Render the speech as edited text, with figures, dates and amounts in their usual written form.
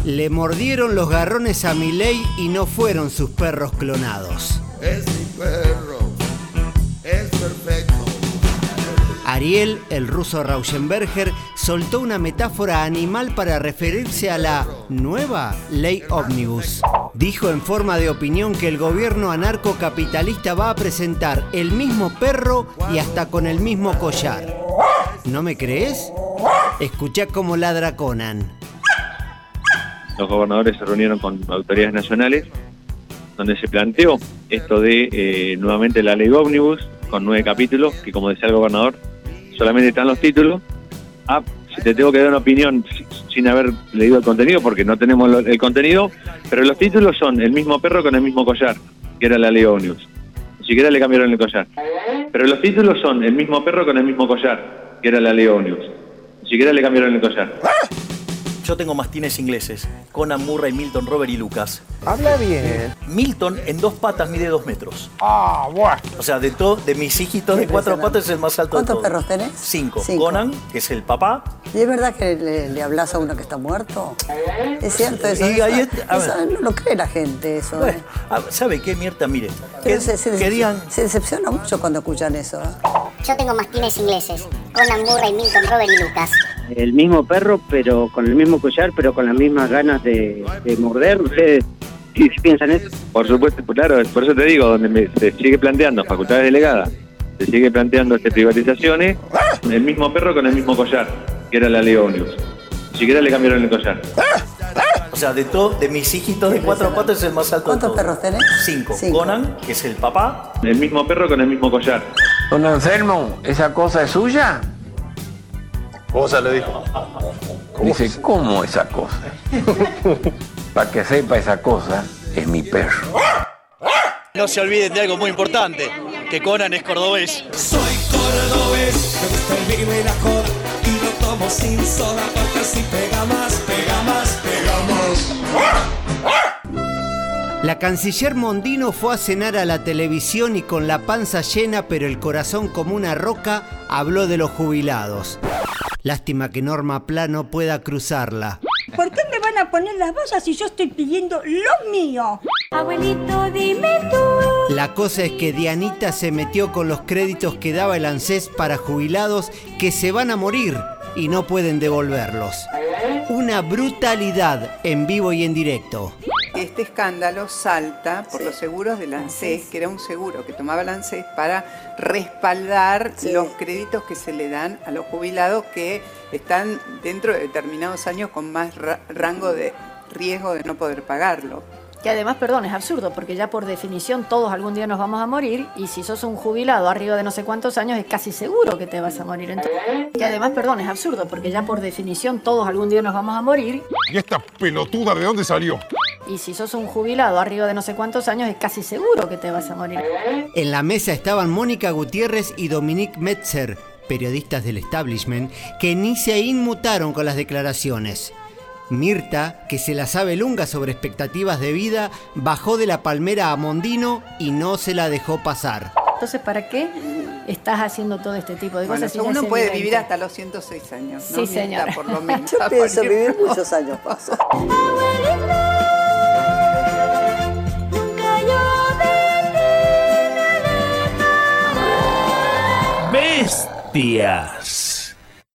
Le mordieron los garrones a Milei y no fueron sus perros clonados. Es mi perro, es perfecto. Ariel, el ruso Rauschenberger, soltó una metáfora animal para referirse a la nueva ley ómnibus. Dijo en forma de opinión que el gobierno anarcocapitalista va a presentar el mismo perro y hasta con el mismo collar. ¿No me crees? Escuchá cómo ladra Conan. Los gobernadores se reunieron con autoridades nacionales donde se planteó esto de nuevamente la ley ómnibus con 9 capítulos, que como decía el gobernador, solamente están los títulos. Si te tengo que dar una opinión sin haber leído el contenido, porque no tenemos el contenido, pero los títulos son el mismo perro con el mismo collar, que era la ley ómnibus. Ni siquiera le cambiaron el collar. Pero los títulos son el mismo perro con el mismo collar, que era la ley ómnibus. Ni siquiera le cambiaron el collar. Yo tengo mastines ingleses, Conan, Murray, Milton, Robert y Lucas. Habla bien. Milton en 2 patas mide 2 metros. Ah, bueno. O sea, de mis hijitos de 4 patas es el más alto de todos. ¿Cuántos perros tenés? 5. Conan, que es el papá. ¿Y es verdad que le hablas a uno que está muerto? ¿Es cierto eso? Y ahí No lo cree la gente eso. Bueno, ¿sabe qué, Mirta? Mire, se decepciona mucho cuando escuchan eso. Yo tengo mastines ingleses, Conan, Murray, Milton, Robert y Lucas. El mismo perro, pero con el mismo collar, pero con las mismas ganas de morder. ¿Ustedes sí piensan eso? Por supuesto, claro, por eso te digo, donde se sigue planteando facultades delegadas, se sigue planteando privatizaciones, el mismo perro con el mismo collar, que era la ley ómnibus. Ni siquiera le cambiaron el collar. O sea, de mis hijitos de 4 patas es el más alto de todos. ¿Cuántos perros tenés? 5. Conan, que es el papá. El mismo perro con el mismo collar. Don Anselmo, ¿esa cosa es suya? Cosa le dijo. Dice, ¿cómo esa cosa? Para que sepa, esa cosa es mi perro. No se olviden de algo muy importante, que Conan es cordobés. Soy cordobés, me gusta el vino y la joda, y lo tomo sin soda, porque así pega más, pega más, pega más. La canciller Mondino fue a cenar a la televisión y con la panza llena pero el corazón como una roca habló de los jubilados. Lástima que Norma Pla no pueda cruzarla. ¿Por qué me van a poner las vallas si yo estoy pidiendo lo mío? Abuelito, dime tú. La cosa es que Dianita se metió con los créditos que daba el ANSES para jubilados que se van a morir y no pueden devolverlos. Una brutalidad en vivo y en directo. Este escándalo salta por los seguros del ANSES, que era un seguro que tomaba el ANSES para respaldar los créditos que se le dan a los jubilados que están dentro de determinados años con más rango de riesgo de no poder pagarlo. Que además, perdón, es absurdo, porque ya por definición todos algún día nos vamos a morir, y si sos un jubilado arriba de no sé cuántos años es casi seguro que te vas a morir. Que además, perdón, es absurdo, porque ya por definición todos algún día nos vamos a morir. ¿Y esta pelotuda de dónde salió? Y si sos un jubilado arriba de no sé cuántos años es casi seguro que te vas a morir. En la mesa estaban Mónica Gutiérrez y Dominique Metzer, periodistas del establishment, que ni se inmutaron con las declaraciones. Mirta, que se la sabe lunga sobre expectativas de vida, bajó de la palmera a Mondino y no se la dejó pasar. Entonces, ¿para qué estás haciendo todo este tipo de cosas? Bueno, uno puede vivir hasta los 106 años, ¿no? Sí, señora. Por lo menos. Yo pienso vivir muchos años más. Bestias.